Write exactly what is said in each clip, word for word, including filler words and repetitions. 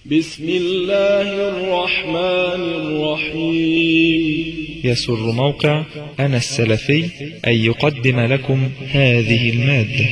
بسم الله الرحمن الرحيم. يسر موقع أنا السلفي أن يقدم لكم هذه المادة.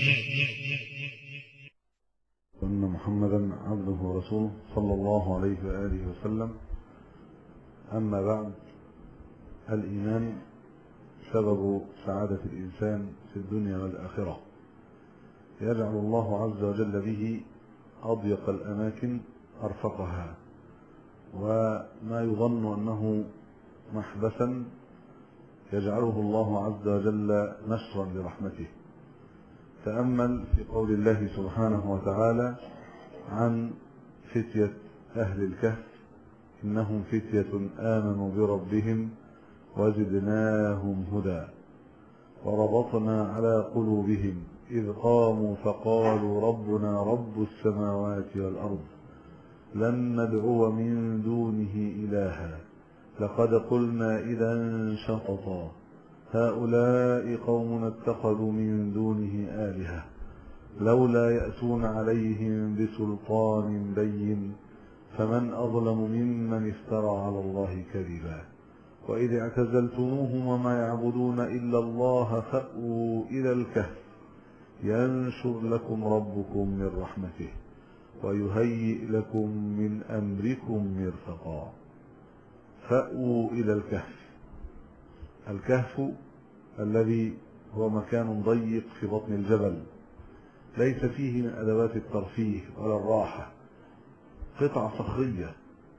أن محمدا عبده ورسوله صلى الله عليه وآله وسلم. أما بعد، الإيمان سبب سعادة الإنسان في الدنيا والآخرة، يجعل الله عز وجل به أضيق الأماكن أرفقها، وما يظن أنه محبسا يجعله الله عز وجل نشرا لرحمته. تأمل في قول الله سبحانه وتعالى عن فتية أهل الكهف: إنهم فتية آمنوا بربهم وزدناهم هدى وربطنا على قلوبهم إذ قاموا فقالوا ربنا رب السماوات والأرض لن ندعو من دونه إلها لقد قلنا إذا شططا هؤلاء قوم اتخذوا من دونه آلهة لولا يأتون عليهم بسلطان بين فمن أظلم ممن افترى على الله كذبا وإذ اعتزلتموهم وما يعبدون إلا الله فأووا إلى الكهف ينشر لكم ربكم من رحمته ويهيئ لكم من أمركم مرفقا. فأووا إلى الكهف. الكهف الذي هو مكان ضيق في بطن الجبل، ليس فيه من أدوات الترفيه ولا الراحة، قطعة صخرية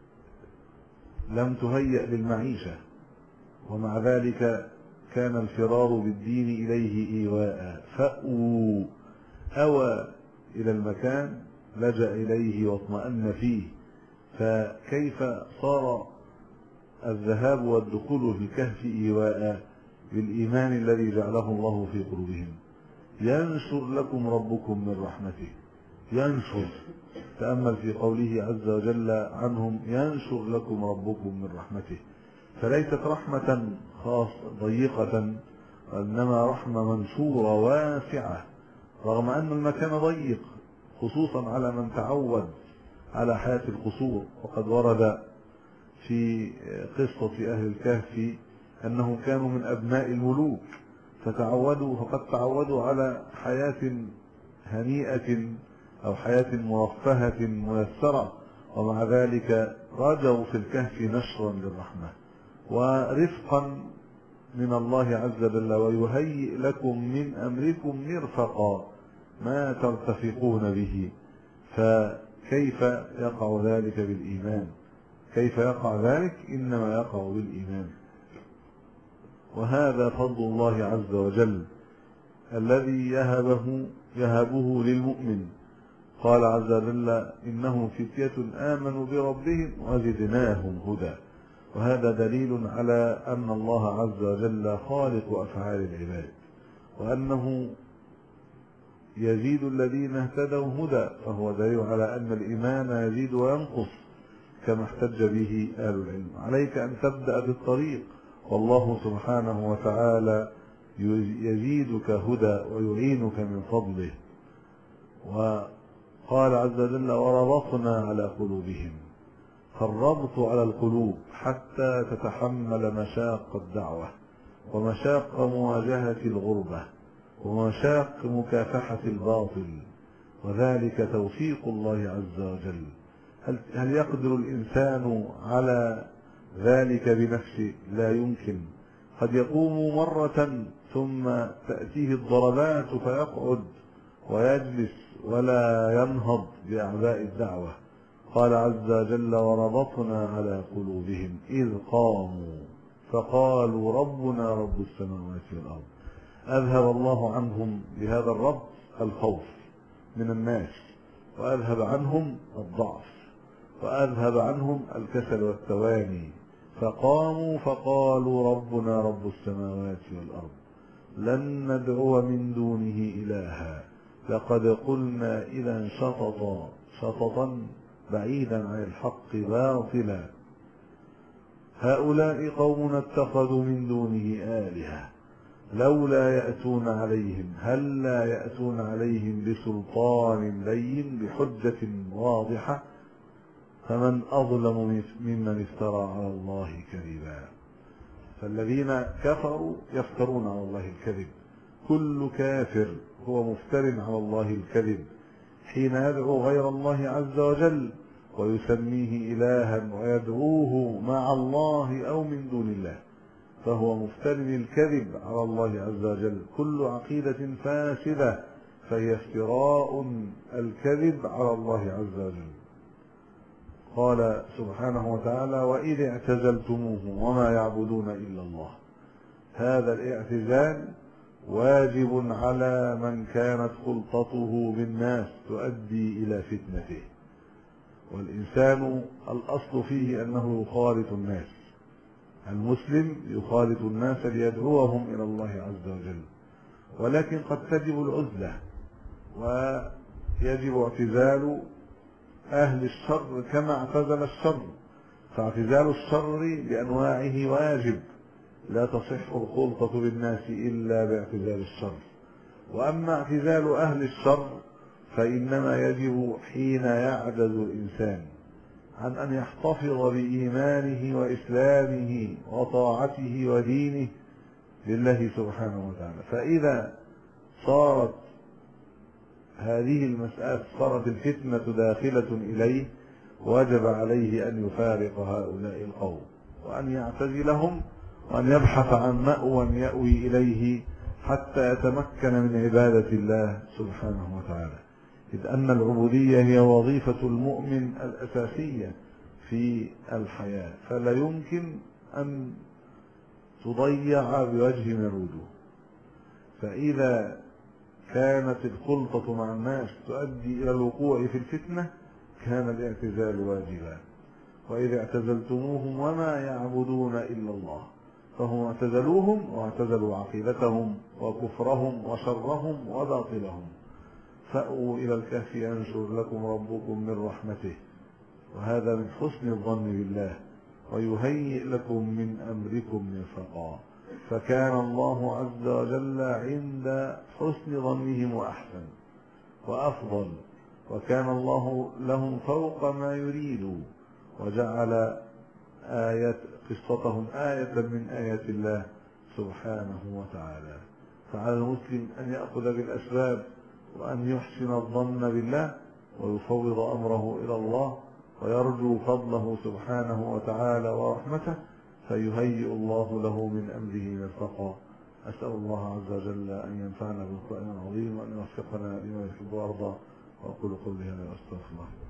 لم تهيأ للمعيشة، ومع ذلك كان الفرار بالدين إليه إيواء. فأووا، أوى إلى المكان، لجأ إليه واطمأن فيه. فكيف صار الذهاب والدخول في الكهف إيواء؟ بالإيمان الذي جعله الله في قلوبهم. ينشر لكم ربكم من رحمته. ينشر، تأمل في قوله عز وجل عنهم: ينشر لكم ربكم من رحمته. فليست رحمة خاصة ضيقة، وإنما رحمة منشورة واسعة، رغم أن المكان ضيق، خصوصا على من تعود على حياة القصور. وقد ورد في قصة أهل الكهف أنهم كانوا من أبناء الملوك، فتعودوا فقد تعودوا على حياة هنيئة أو حياة مرفهة ميسرة، ومع ذلك رجوا في الكهف نشرا للرحمة ورفقا من الله عز وجل. ويهيئ لكم من أمركم مرفقا، ما ترتفقون به. فكيف يقع ذلك بالإيمان؟ كيف يقع ذلك؟ إنما يقع بالإيمان. وهذا فضل الله عز وجل الذي يهبه يهبه للمؤمن. قال عز وجل: إنهم فتية آمنوا بربهم وزدناهم هدى. وهذا دليل على أن الله عز وجل خالق أفعال العباد، وأنه يزيد الذين اهتدوا هدى، فهو دليل على أن الإيمان يزيد وينقص كما احتج به أهل العلم. عليك أن تبدأ بالطريق، والله سبحانه وتعالى يزيدك هدى ويعينك من فضله. وقال عز وجل: وربطنا على قلوبهم. فالربط على القلوب حتى تتحمل مشاق الدعوة ومشاق مواجهة الغربة ومشاق مكافحة الباطل، وذلك توفيق الله عز وجل. هل يقدر الإنسان على ذلك بنفسه؟ لا يمكن. قد يقوم مرة ثم تأتيه الضربات فيقعد ويجلس ولا ينهض بأعباء الدعوة. قال عز وجل: وربطنا على قلوبهم إذ قاموا فقالوا ربنا رب السماوات والأرض. أذهب الله عنهم بهذا الربط الخوف من الناس، وأذهب عنهم الضعف، وأذهب عنهم الكسل والتواني. فقاموا فقالوا ربنا رب السماوات والأرض لن ندعو من دونه إلها لقد قلنا إذا شططا. شططا بعيدا عن الحق باطلا. هؤلاء قوم اتخذوا من دونه آلهة لولا يأتون عليهم هل لا يأتون عليهم بسلطان بين، بحجة واضحة فمن أظلم ممن افترى على الله كذبا. فالذين كفروا يفترون على الله الكذب، كل كافر هو مفتر على الله الكذب حين يدعو غير الله عز وجل ويسميه إلها ويدعوه مع الله أو من دون الله، فهو مفتر الكذب على الله عز وجل. كل عقيدة فاسدة فهي افتراء الكذب على الله عز وجل. قال سبحانه وتعالى: وإذ اعتزلتموهم وما يعبدون إلا الله. هذا الاعتزال واجب على من كانت خلطته بالناس تؤدي إلى فتنته، والإنسان الأصل فيه أنه يخالط الناس. المسلم يخالط الناس ليدعوهم إلى الله عز وجل، ولكن قد تجب العزلة ويجب اعتزال أهل الشر كما اعتزل الشر، فاعتزال الشر بأنواعه واجب، لا تصح الخلطة بالناس إلا باعتزال الشر. وأما اعتزال أهل الشر فإنما يجب حين يعجز الإنسان عن أن يحتفظ بإيمانه وإسلامه وطاعته ودينه لله سبحانه وتعالى. فإذا صارت هذه المسألة، صارت الفتنة داخلة إليه، وجب عليه أن يفارق هؤلاء القوم وأن يعتزلهم وأن يبحث عن مأوى يأوي إليه حتى يتمكن من عبادة الله سبحانه وتعالى، إذ أن العبودية هي وظيفة المؤمن الأساسية في الحياة، فلا يمكن أن تضيع بوجه من الوجوه. فإذا كانت الخلطة مع الناس تؤدي إلى الوقوع في الفتنة كان الاعتزال واجبا. وإذا اعتزلتموهم وما يعبدون إلا الله، فهم اعتزلوهم واعتزلوا عقيدتهم وكفرهم وشرهم وباطلهم. فأووا إلى الكهف ينشر لكم ربكم من رحمته، وهذا من حسن الظن بالله، ويهيئ لكم من أمركم مرفقا. فكان الله عز وجل عند حسن ظنهم وأحسن وأفضل، وكان الله لهم فوق ما يريدوا، وجعل آية قصتهم آية من آيات الله سبحانه وتعالى. فعلى المسلم أن يأخذ بالأسباب وأن يحسن الظن بالله ويفوض أمره إلى الله ويرجو فضله سبحانه وتعالى ورحمته، فيهيئ الله له من أمره مرفقا. أسأل الله عز وجل أن ينفعنا بالقرآن العظيم وأن يوفقنا لما يحب ويرضى. وأقول قولي هذا وأستغفر الله.